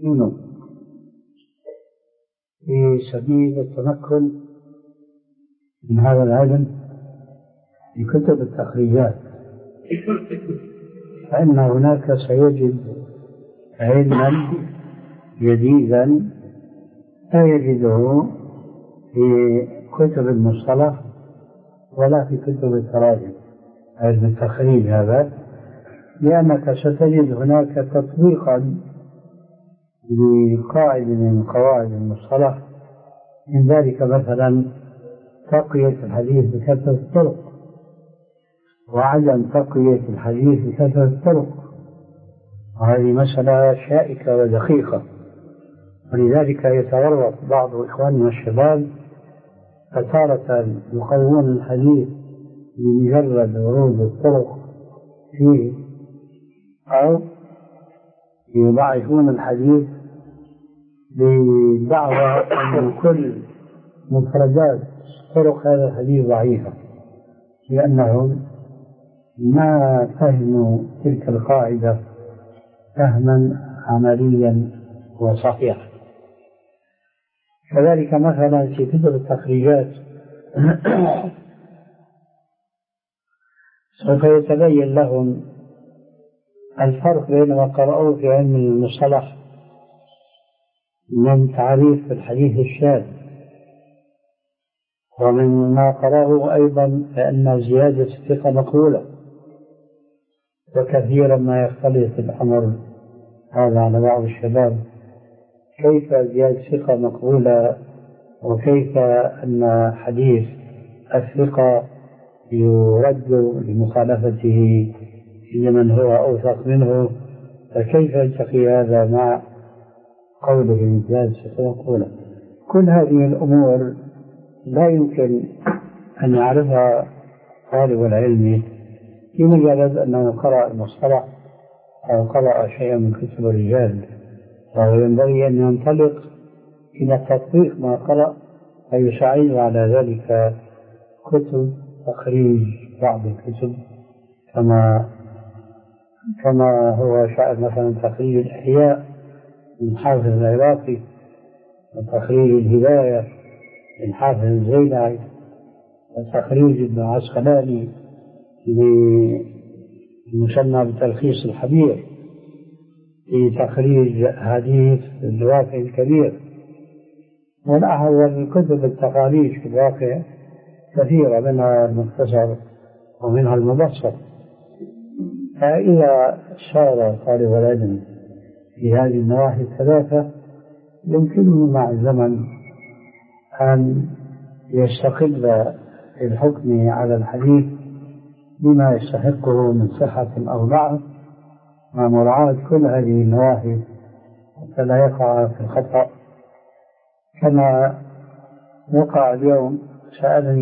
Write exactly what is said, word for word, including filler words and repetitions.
في سبيل التمكن من هذا العلم في كتب التخريجات، فإن هناك سيجد علما جديدا لا يجده في كتب المصطلح ولا في كتب التراجم، علم التخريج هذا، لأنك ستجد هناك تطبيقا لقاعدة من قواعد المصطلح، من ذلك مثلا تقوية الحديث بكثرة الطرق وعدم تقوية الحديث بكثرة الطرق، وهذه مسألة شائكة ودقيقة، ولذلك يتورط بعض إخواننا الشباب فتارة يقوون الحديث بمجرد ورود الطرق فيه، أو يضعفون الحديث بدعوى أن كل مفردات طرق هذا الحديث ضعيفة، لأنهم ما فهموا تلك القاعدة فهما عمليا وصحيحا. كذلك مثلا في كتب التخريجات سوف يتبين لهم الفرق بين ما قرأوه في علم المصطلح من تعريف الحديث الشاذ، ومن ما قرأوه أيضا فإن زيادة الثقة مقبولة، وكثيرا ما يختلف الأمر هذا على بعض الشباب، كيف زيادة الثقة مقبولة وكيف أن حديث الثقة يرد لمخالفته لمن هو أوثق منه، فكيف يلتقي هذا مع قوله زيادة الثقة مقبولة؟ كل هذه الأمور لا يمكن أن يعرفها طالب العلم بمجرد أنه قرأ المصطلح أو قرأ شيئا من كتب الرجال، فهو ينبغي أن ينطلق إلى تطبيق ما قرأ فيساعد على ذلك كتب تخريج بعض الكتب، كما كما هو شأن مثلا تخريج الإحياء من حافظ العراقي، وتخريج الهداية من حافظ الزيلعي، وتخريج ابن عسقلاني لمسمى بتلخيص الحبير، في تخريج حديث الوافع الكبير، والأحد كتب التخاريج في الواقع كثيرة، منها المختصر ومنها المبسط. فإذا سار طالب العلم في هذه النواحي الثلاثة يمكنه مع الزمن أن يستقل الحكم على الحديث بما يستحقه من صحة أو ضعف، مع مراعاة كل هذه النواحي حتى لا يقع في الخطأ. كما وقع اليوم سألني